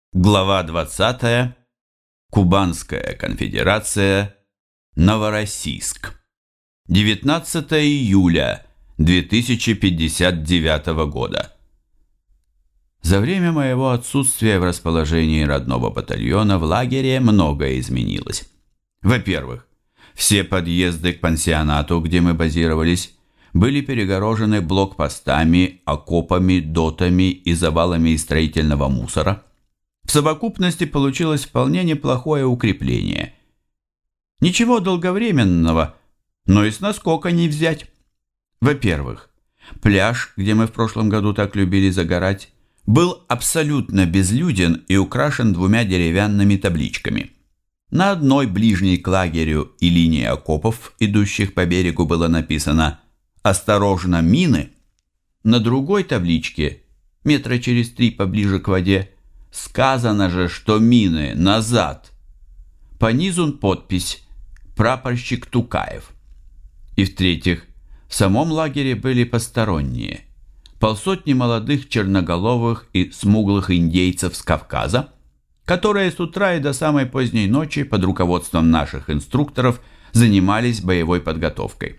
Глава 20. Кубанская конфедерация. Новороссийск. 19 июля 2059 года. За время моего отсутствия в расположении родного батальона в лагере многое изменилось. Во-первых, все подъезды к пансионату, где мы базировались, были перегорожены блокпостами, окопами, дотами и завалами из строительного мусора. В совокупности получилось вполне неплохое укрепление. Ничего долговременного, но и с наскока не взять. Во-первых, пляж, где мы в прошлом году так любили загорать, был абсолютно безлюден и украшен двумя деревянными табличками. На одной, ближней к лагерю и линии окопов, идущих по берегу, было написано «Осторожно, мины!». На другой табличке, метра через 3 поближе к воде, сказано же, что мины назад. По низу подпись «Прапорщик Тукаев». И в-третьих, в самом лагере были посторонние. Полсотни молодых черноголовых и смуглых индейцев с Кавказа, которые с утра и до самой поздней ночи под руководством наших инструкторов занимались боевой подготовкой.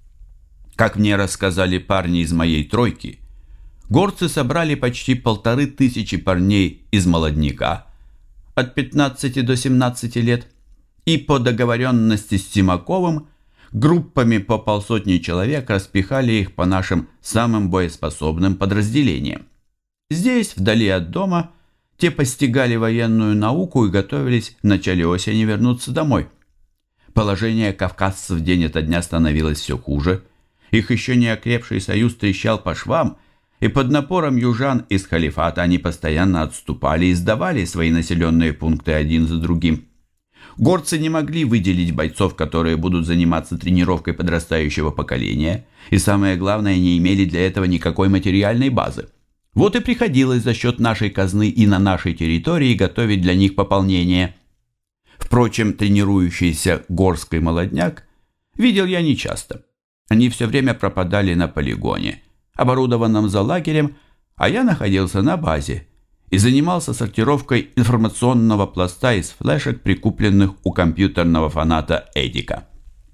Как мне рассказали парни из моей тройки, горцы собрали почти 1500 парней из молодняка от 15 до 17 лет и по договоренности с Симаковым группами по полсотни человек распихали их по нашим самым боеспособным подразделениям. Здесь, вдали от дома, те постигали военную науку и готовились в начале осени вернуться домой. Положение кавказцев день ото дня становилось все хуже, их еще не окрепший союз трещал по швам, и под напором южан из халифата они постоянно отступали и сдавали свои населенные пункты один за другим. Горцы не могли выделить бойцов, которые будут заниматься тренировкой подрастающего поколения, и самое главное, не имели для этого никакой материальной базы. Вот и приходилось за счет нашей казны и на нашей территории готовить для них пополнение. Впрочем, тренирующийся горский молодняк видел я нечасто. Они все время пропадали на полигоне, оборудованном за лагерем, а я находился на базе и занимался сортировкой информационного пласта из флешек, прикупленных у компьютерного фаната Эдика.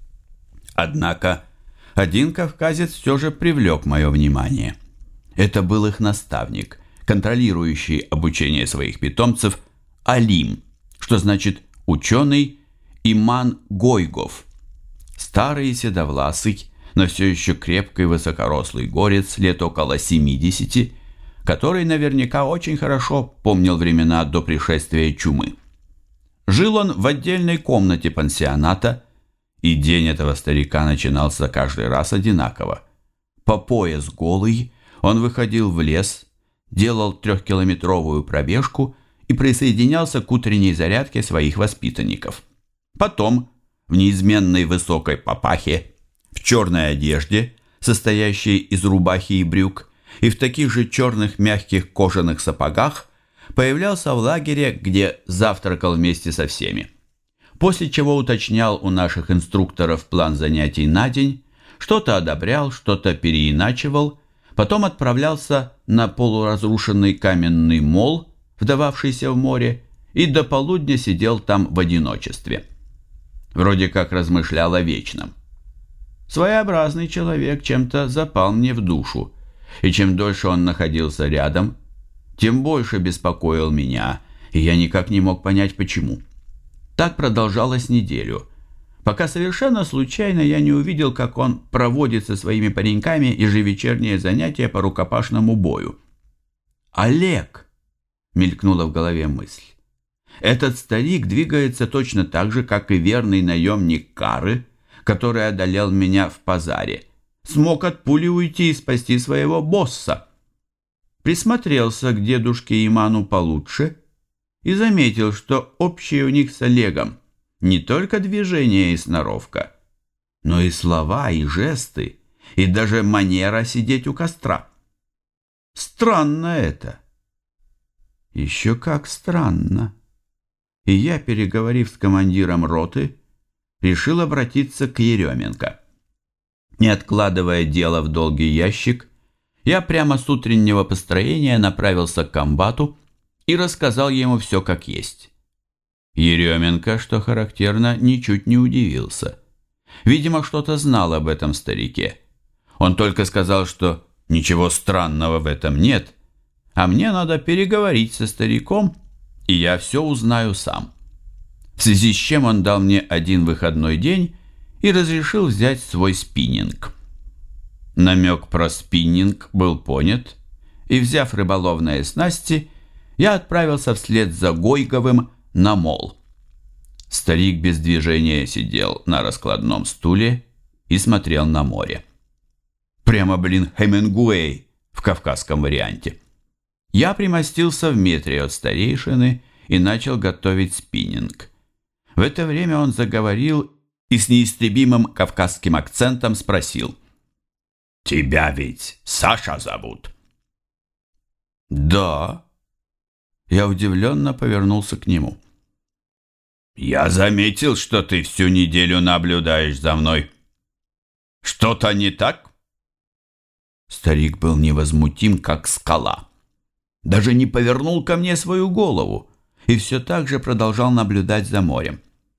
Однако один кавказец все же привлек мое внимание. Это был их наставник, контролирующий обучение своих питомцев, Алим, что значит «ученый», Иман Гойгов. Старый и седовласый, но все еще крепкий высокорослый горец лет около 70, который наверняка очень хорошо помнил времена до пришествия чумы. Жил он в отдельной комнате пансионата, и день этого старика начинался каждый раз одинаково. По пояс голый он выходил в лес, делал 3-километровую пробежку и присоединялся к утренней зарядке своих воспитанников. Потом, в неизменной высокой папахе, в черной одежде, состоящей из рубахи и брюк, и в таких же черных мягких кожаных сапогах, появлялся в лагере, где завтракал вместе со всеми. После чего уточнял у наших инструкторов план занятий на день, что-то одобрял, что-то переиначивал, потом отправлялся на полуразрушенный каменный мол, вдававшийся в море, и до полудня сидел там в одиночестве. Вроде как размышлял о вечном. Своеобразный человек чем-то запал мне в душу, и чем дольше он находился рядом, тем больше беспокоил меня, и я никак не мог понять, почему. Так продолжалось неделю, пока совершенно случайно я не увидел, как он проводит со своими пареньками ежевечерние занятия по рукопашному бою. «Олег!» — мелькнула в голове мысль. «Этот старик двигается точно так же, как и верный наемник Кары, который одолел меня в Пазаре, смог от пули уйти и спасти своего босса». Присмотрелся к дедушке Иману получше и заметил, что общее у них с Олегом не только движение и сноровка, но и слова, и жесты, и даже манера сидеть у костра. Странно это. Еще как странно. И я, переговорив с командиром роты, решил обратиться к Еременко. Не откладывая дело в долгий ящик, я прямо с утреннего построения направился к комбату и рассказал ему все как есть. Еременко, что характерно, ничуть не удивился. Видимо, что-то знал об этом старике. Он только сказал, что ничего странного в этом нет, а мне надо переговорить со стариком, и я все узнаю сам. В связи с чем он дал мне один выходной день и разрешил взять свой спиннинг. Намек про спиннинг был понят, и, взяв рыболовные снасти, я отправился вслед за Гойговым на мол. Старик без движения сидел на раскладном стуле и смотрел на море. Прямо, Хемингуэй в кавказском варианте. Я примостился в метре от старейшины и начал готовить спиннинг. В это время он заговорил и с неистребимым кавказским акцентом спросил: «Тебя ведь Саша зовут?» «Да». Я удивленно повернулся к нему. «Я заметил, что ты всю неделю наблюдаешь за мной. Что-то не так?» Старик был невозмутим, как скала. Даже не повернул ко мне свою голову и все так же продолжал наблюдать за морем.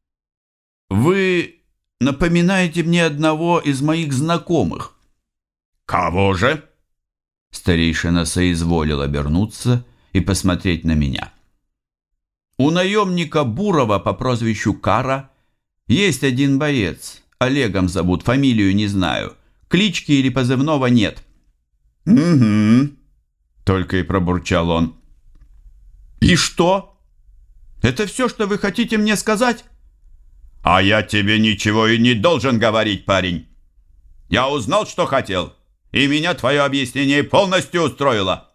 «Вы напоминаете мне одного из моих знакомых». «Кого же?» Старейшина соизволил обернуться и посмотреть на меня. «У наемника Бурова по прозвищу Кара есть один боец, Олегом зовут, фамилию не знаю, клички или позывного нет». «Угу», — только и пробурчал он. «И что? Это все, что вы хотите мне сказать?» «А я тебе ничего и не должен говорить, парень. Я узнал, что хотел, и меня твое объяснение полностью устроило».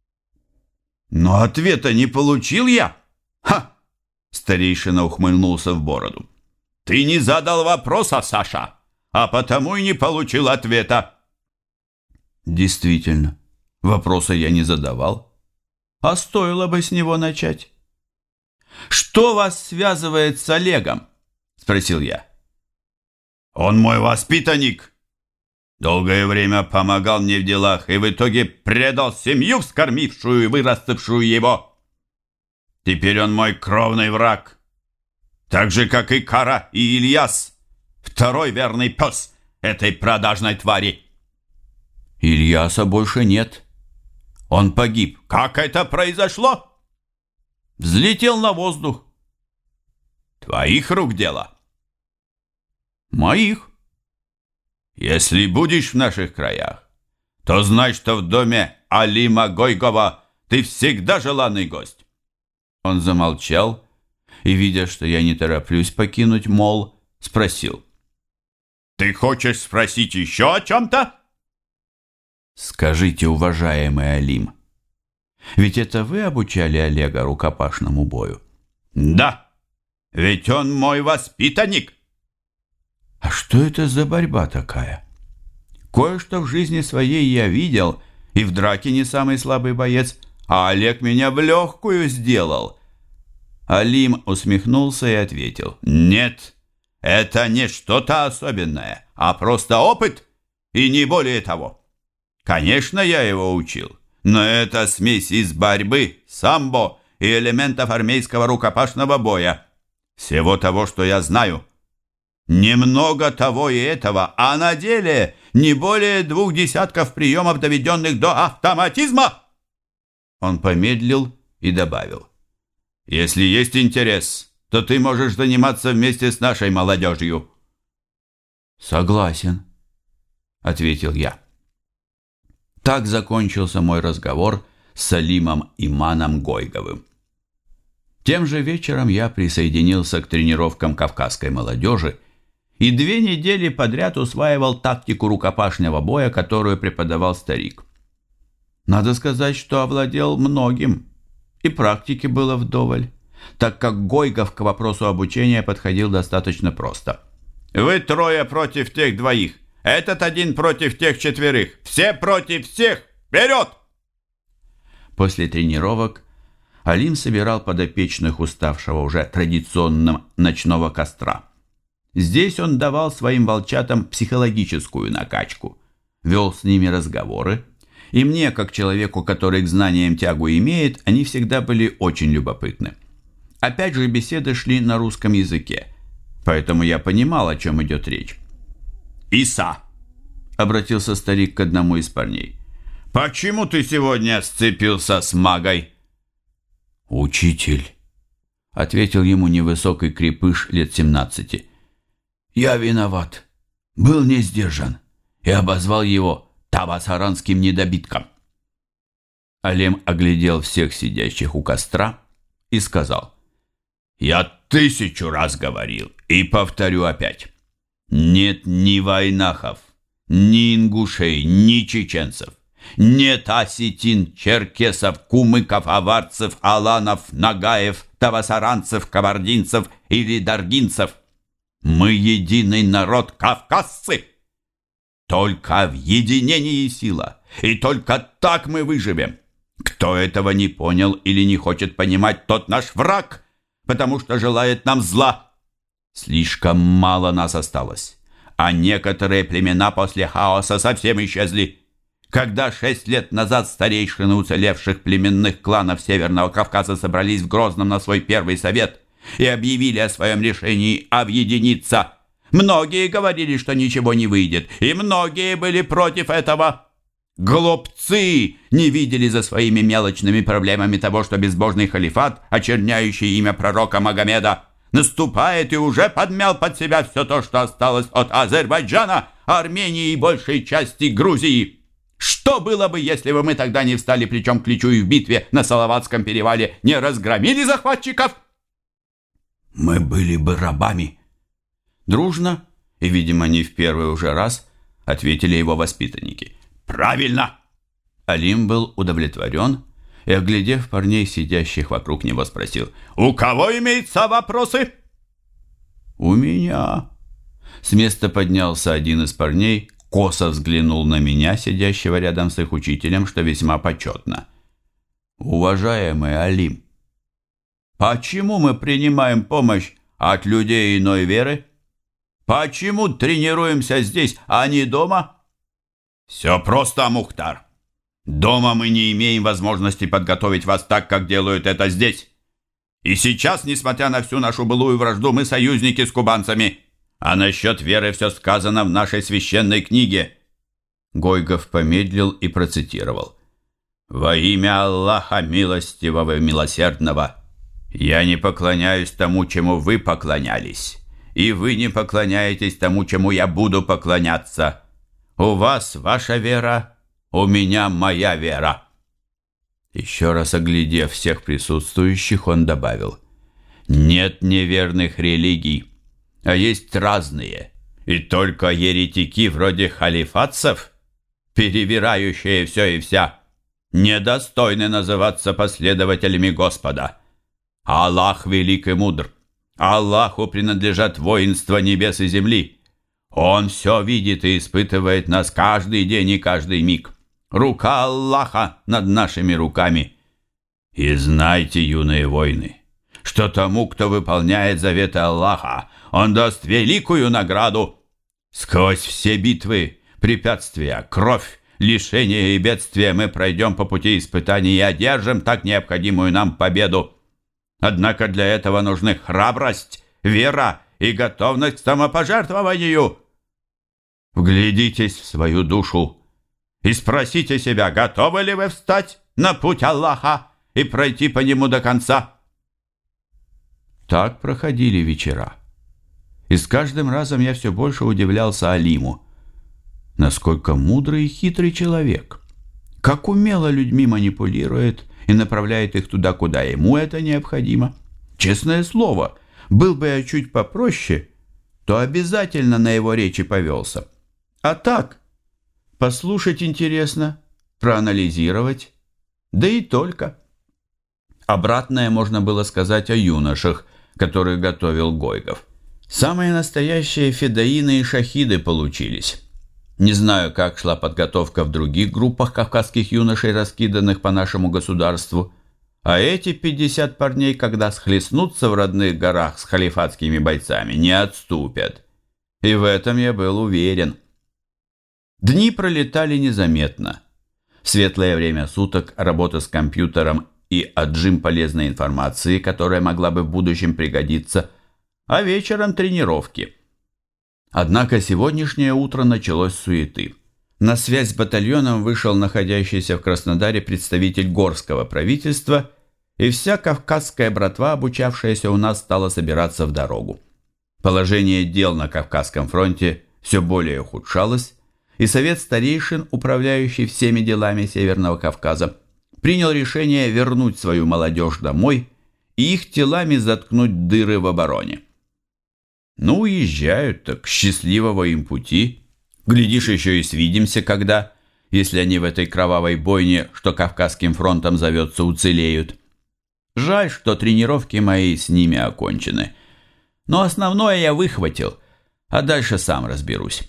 «Но ответа не получил я». «Ха!» — старейшина ухмыльнулся в бороду. «Ты не задал вопроса, Саша, а потому и не получил ответа». Действительно, вопроса я не задавал, а стоило бы с него начать. «Что вас связывает с Олегом?» — спросил я. «Он мой воспитанник. Долгое время помогал мне в делах и в итоге предал семью, вскормившую и вырастившую его. Теперь он мой кровный враг, так же, как и Кара и Ильяс, второй верный пес этой продажной твари». «Ильяса больше нет. Он погиб». «Как это произошло?» «Взлетел на воздух». «Твоих рук дело?» «Моих». «Если будешь в наших краях, то знай, что в доме Алима Гойгова ты всегда желанный гость». Он замолчал и, видя, что я не тороплюсь покинуть мол, спросил: «Ты хочешь спросить еще о чем-то?» «Скажите, уважаемый Алим, ведь это вы обучали Олега рукопашному бою?» «Да, ведь он мой воспитанник». «А что это за борьба такая? Кое-что в жизни своей я видел, и в драке не самый слабый боец, а Олег меня в легкую сделал». Алим усмехнулся и ответил: «Нет, это не что-то особенное, а просто опыт, и не более того. Конечно, я его учил, но это смесь из борьбы, самбо и элементов армейского рукопашного боя. Всего того, что я знаю. Немного того и этого, а на деле не более 2 десятков приемов, доведенных до автоматизма». Он помедлил и добавил: «Если есть интерес, то ты можешь заниматься вместе с нашей молодежью». «Согласен», — ответил я. Так закончился мой разговор с Салимом Иманом Гойговым. Тем же вечером я присоединился к тренировкам кавказской молодежи и 2 недели подряд усваивал тактику рукопашного боя, которую преподавал старик. Надо сказать, что овладел многим, и практики было вдоволь, так как Гойгов к вопросу обучения подходил достаточно просто. «Вы 3 против тех 2. Этот 1 против тех 4. Все против всех! Вперед!» После тренировок Алим собирал подопечных уставшего уже традиционным ночного костра. Здесь он давал своим волчатам психологическую накачку, вел с ними разговоры и мне, как человеку, который к знаниям тягу имеет, они всегда были очень любопытны. Опять же, беседы шли на русском языке, поэтому я понимал, о чем идет речь. «Иса!» — обратился старик к одному из парней. «Почему ты сегодня сцепился с магой?» «Учитель», — ответил ему невысокий крепыш лет 17. «Я виноват, был не сдержан и обозвал его табасаранским недобитком». Алем оглядел всех сидящих у костра и сказал: «Я 1000 раз говорил и повторю опять. Нет ни вайнахов, ни ингушей, ни чеченцев. Нет осетин, черкесов, кумыков, аварцев, аланов, нагаев, табасаранцев, кабардинцев или даргинцев. Мы единый народ, кавказцы. Только в единении сила, и только так мы выживем. Кто этого не понял или не хочет понимать, тот наш враг, потому что желает нам зла. Слишком мало нас осталось, а некоторые племена после хаоса совсем исчезли. Когда 6 лет назад старейшины уцелевших племенных кланов Северного Кавказа собрались в Грозном на свой первый совет и объявили о своем решении объединиться, многие говорили, что ничего не выйдет, и многие были против этого. Глупцы не видели за своими мелочными проблемами того, что безбожный халифат, очерняющий имя пророка Магомеда, наступает и уже подмял под себя все то, что осталось от Азербайджана, Армении и большей части Грузии. Что было бы, если бы мы тогда не встали плечом к плечу и в битве на Салаватском перевале не разгромили захватчиков? Мы были бы рабами. Дружно, и, видимо, не в первый уже раз, ответили его воспитанники. Правильно! Алим был удовлетворен и, оглядев парней, сидящих вокруг него, спросил: «У кого имеются вопросы?» «У меня». С места поднялся один из парней, косо взглянул на меня, сидящего рядом с их учителем, что весьма почетно. «Уважаемый Алим, почему мы принимаем помощь от людей иной веры? Почему тренируемся здесь, а не дома?» «Все просто, Мухтар. Дома мы не имеем возможности подготовить вас так, как делают это здесь. И сейчас, несмотря на всю нашу былую вражду, мы союзники с кубанцами. А насчет веры все сказано в нашей священной книге». Гойгов помедлил и процитировал: «Во имя Аллаха милостивого и милосердного, я не поклоняюсь тому, чему вы поклонялись, и вы не поклоняетесь тому, чему я буду поклоняться. У вас ваша вера, у меня моя вера». Еще раз оглядев всех присутствующих, он добавил: «Нет неверных религий, а есть разные, и только еретики вроде халифатцев, перевирающие все и вся, недостойны называться последователями Господа. Аллах велик и мудр. Аллаху принадлежат воинства небес и земли. Он все видит и испытывает нас каждый день и каждый миг. Рука Аллаха над нашими руками. И знайте, юные воины, что тому, кто выполняет заветы Аллаха, Он даст великую награду. Сквозь все битвы, препятствия, кровь, лишения и бедствия мы пройдем по пути испытаний и одержим так необходимую нам победу. Однако для этого нужны храбрость, вера и готовность к самопожертвованию. Вглядитесь в свою душу и спросите себя, готовы ли вы встать на путь Аллаха и пройти по нему до конца. Так проходили вечера. И с каждым разом я все больше удивлялся Алиму. Насколько мудрый и хитрый человек. Как умело людьми манипулирует и направляет их туда, куда ему это необходимо. Честное слово, был бы я чуть попроще, то обязательно на его речи повелся. А так, послушать интересно, проанализировать, да и только. Обратное можно было сказать о юношах, которых готовил Гойгов. Самые настоящие федаины и шахиды получились. Не знаю, как шла подготовка в других группах кавказских юношей, раскиданных по нашему государству, а эти 50 парней, когда схлестнутся в родных горах с халифатскими бойцами, не отступят. И в этом я был уверен. Дни пролетали незаметно. В светлое время суток работа с компьютером и отжим полезной информации, которая могла бы в будущем пригодиться, а вечером тренировки. Однако сегодняшнее утро началось с суеты. На связь с батальоном вышел находящийся в Краснодаре представитель горского правительства, и вся кавказская братва, обучавшаяся у нас, стала собираться в дорогу. Положение дел на Кавказском фронте все более ухудшалось, и Совет старейшин, управляющий всеми делами Северного Кавказа, принял решение вернуть свою молодежь домой и их телами заткнуть дыры в обороне. Ну, уезжают, так счастливого им пути. Глядишь, еще и свидимся когда, если они в этой кровавой бойне, что Кавказским фронтом зовется, уцелеют. Жаль, что тренировки мои с ними окончены. Но основное я выхватил, а дальше сам разберусь.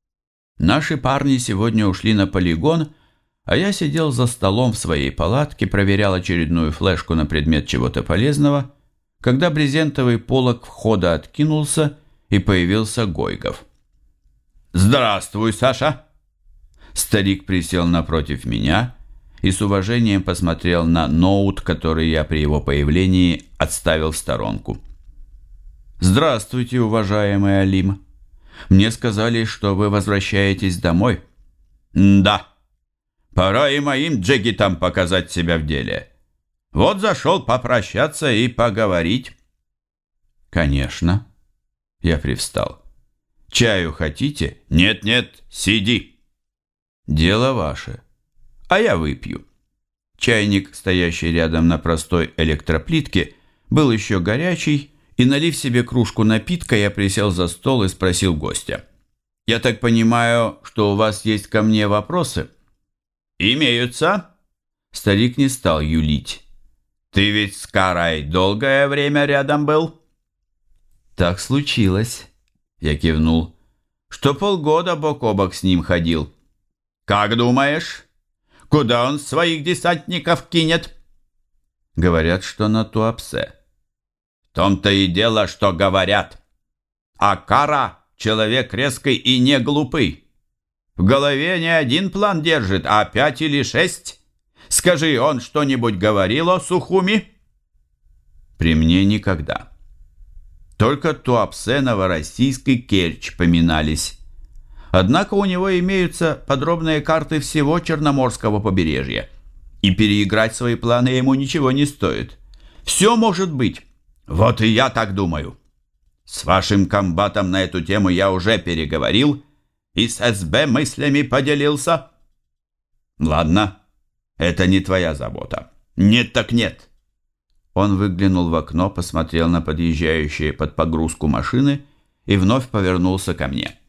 Наши парни сегодня ушли на полигон, а я сидел за столом в своей палатке, проверял очередную флешку на предмет чего-то полезного, когда брезентовый полог входа откинулся, и появился Гойгов. «Здравствуй, Саша!» Старик присел напротив меня и с уважением посмотрел на ноут, который я при его появлении отставил в сторонку. «Здравствуйте, уважаемый Алим. Мне сказали, что вы возвращаетесь домой». «Да. Пора и моим джигитам показать себя в деле. Вот зашел попрощаться и поговорить». «Конечно». Я привстал. «Чаю хотите?» «Нет-нет, сиди». «Дело ваше. А я выпью». Чайник, стоящий рядом на простой электроплитке, был еще горячий, и, налив себе кружку напитка, я присел за стол и спросил гостя. «Я так понимаю, что у вас есть ко мне вопросы?» «Имеются». Старик не стал юлить. «Ты ведь с Карой долгое время рядом был?» «Так случилось», — я кивнул, «что полгода бок о бок с ним ходил». «Как думаешь, куда он своих десантников кинет?» «Говорят, что на Туапсе». «В том-то и дело, что говорят. А Кара — человек резкий и не глупый. В голове не один план держит, а 5 или 6. Скажи, он что-нибудь говорил о Сухуми?» «При мне никогда. Только Туапсе, Новороссийск и Керчь поминались. Однако у него имеются подробные карты всего Черноморского побережья, и переиграть свои планы ему ничего не стоит. Все может быть». «Вот и я так думаю. С вашим комбатом на эту тему я уже переговорил и с СБ мыслями поделился». «Ладно, это не твоя забота». «Нет так нет». Он выглянул в окно, посмотрел на подъезжающие под погрузку машины и вновь повернулся ко мне.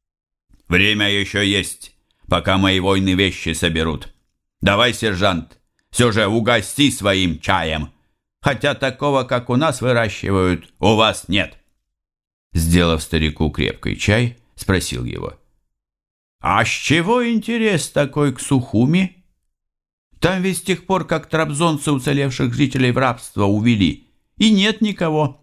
«Время еще есть, пока мои воины вещи соберут. Давай, сержант, все же угости своим чаем, хотя такого, как у нас выращивают, у вас нет». Сделав старику крепкий чай, спросил его. «А с чего интерес такой к Сухуми? Там ведь с тех пор, как трабзонцы уцелевших жителей в рабство увели, и нет никого».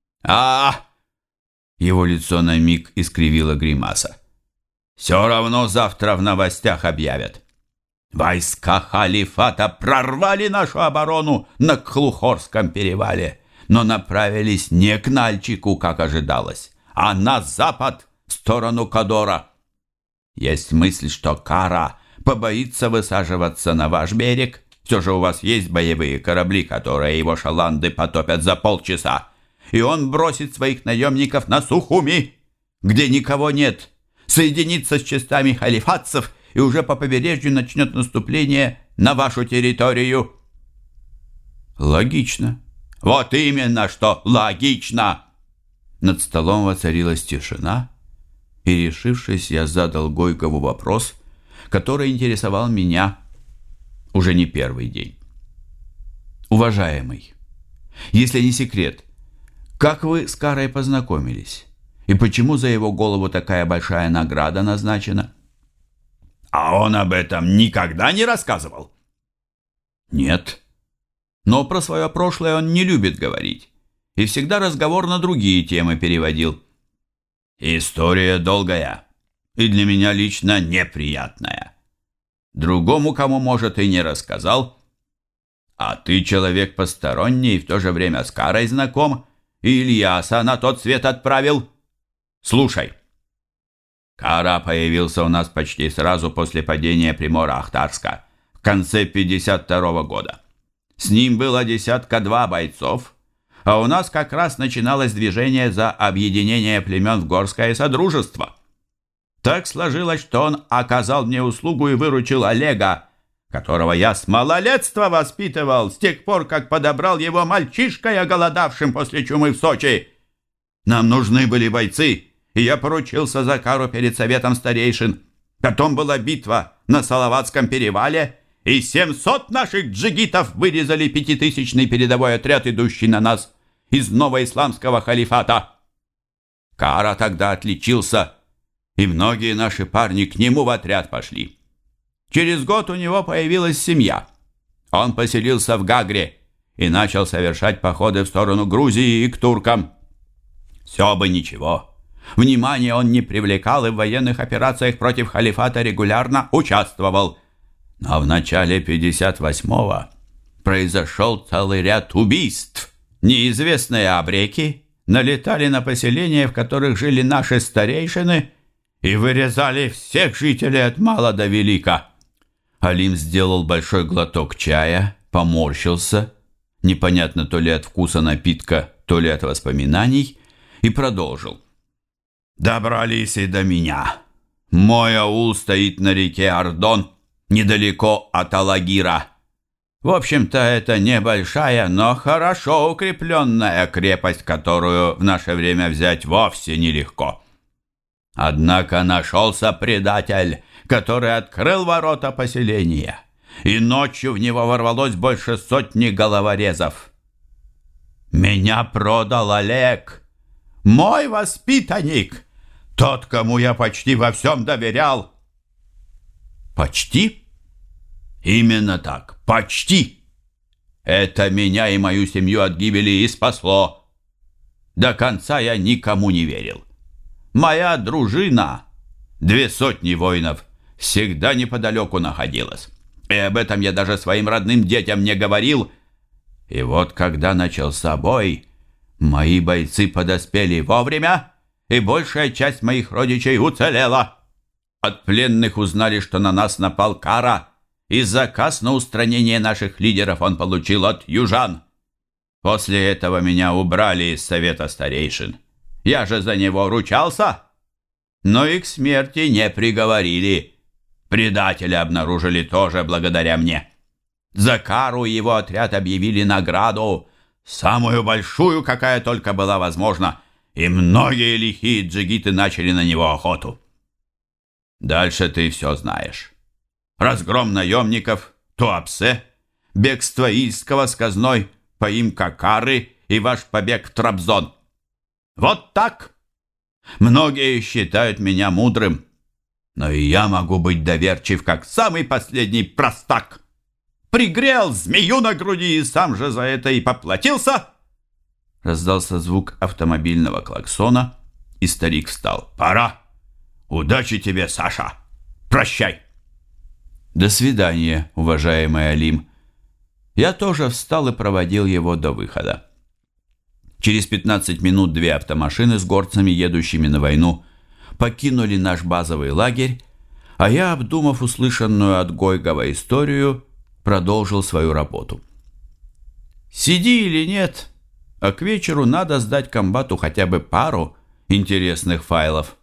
Его лицо на миг искривило гримаса. «Все равно завтра в новостях объявят. Войска халифата прорвали нашу оборону на Кхлухорском перевале, но направились не к Нальчику, как ожидалось, а на запад, в сторону Кадора. Есть мысль, что Кара побоится высаживаться на ваш берег. Все же у вас есть боевые корабли, которые его шаланды потопят за полчаса, и он бросит своих наемников на Сухуми, где никого нет, соединится с частями халифатцев и уже по побережью начнет наступление на вашу территорию». «Логично». «Вот именно, что логично!» Над столом воцарилась тишина, и, решившись, я задал Гойкову вопрос, который интересовал меня уже не первый день. «Уважаемый, если не секрет, как вы с Карой познакомились? И почему за его голову такая большая награда назначена?» «А он об этом никогда не рассказывал?» «Нет. Но про свое прошлое он не любит говорить и всегда разговор на другие темы переводил». «История долгая и для меня лично неприятная. другому, кому, может, и не рассказал. А ты человек посторонний и в то же время с Карой знаком, и Ильяса на тот свет отправил. Слушай. Кара появился у нас почти сразу после падения Примора-Ахтарска в конце 52-го года. С ним было 2 бойцов, а у нас как раз начиналось движение за объединение племен в Горское Содружество. Так сложилось, что он оказал мне услугу и выручил Олега, которого я с малолетства воспитывал, с тех пор, как подобрал его мальчишкой, оголодавшим после чумы в Сочи. Нам нужны были бойцы, и я поручился за Кару перед советом старейшин. Потом была битва на Салаватском перевале, и 700 наших джигитов вырезали 5000-ный передовой отряд, идущий на нас из новоисламского халифата. Кара тогда отличился, и многие наши парни к нему в отряд пошли. Через год у него появилась семья. Он поселился в Гагре и начал совершать походы в сторону Грузии и к туркам. Все бы ничего. Внимания он не привлекал и в военных операциях против халифата регулярно участвовал. Но в начале 58-го произошел целый ряд убийств. Неизвестные абреки налетали на поселения, в которых жили наши старейшины, и вырезали всех жителей от мала до велика. Алим сделал большой глоток чая, поморщился, непонятно то ли от вкуса напитка, то ли от воспоминаний, и продолжил. «Добрались и до меня. Мой аул стоит на реке Ардон, недалеко от Алагира. В общем-то, это небольшая, но хорошо укрепленная крепость, которую в наше время взять вовсе нелегко. Однако нашелся предатель, который открыл ворота поселения, и ночью в него ворвалось больше 100 головорезов. Меня продал Олег, мой воспитанник, тот, кому я почти во всем доверял». «Почти?» «Именно так, почти. Это меня и мою семью от гибели и спасло. До конца я никому не верил. Моя дружина, 200 воинов, всегда неподалеку находилась. И об этом я даже своим родным детям не говорил. И вот когда начался бой, мои бойцы подоспели вовремя, и большая часть моих родичей уцелела. От пленных узнали, что на нас напал Кара, и заказ на устранение наших лидеров он получил от южан. После этого меня убрали из совета старейшин. Я же за него ручался, но и к смерти не приговорили. Предателя обнаружили тоже благодаря мне. За Кару его отряд объявили награду, самую большую, какая только была возможна, и многие лихие джигиты начали на него охоту. Дальше ты все знаешь. Разгром наемников, Туапсе, бегство Ильского с казной, поимка Кары и ваш побег в Трабзон. Вот так. Многие считают меня мудрым, но и я могу быть доверчив, как самый последний простак. Пригрел змею на груди и сам же за это и поплатился. Раздался звук автомобильного клаксона, и старик встал. «Пора! Удачи тебе, Саша! Прощай!» «До свидания, уважаемый Алим!» Я тоже встал и проводил его до выхода. Через 15 минут 2 автомашины с горцами, едущими на войну, покинули наш базовый лагерь, а я, обдумав услышанную от Гойгова историю, продолжил свою работу. Сиди или нет, а к вечеру надо сдать комбату хотя бы пару интересных файлов.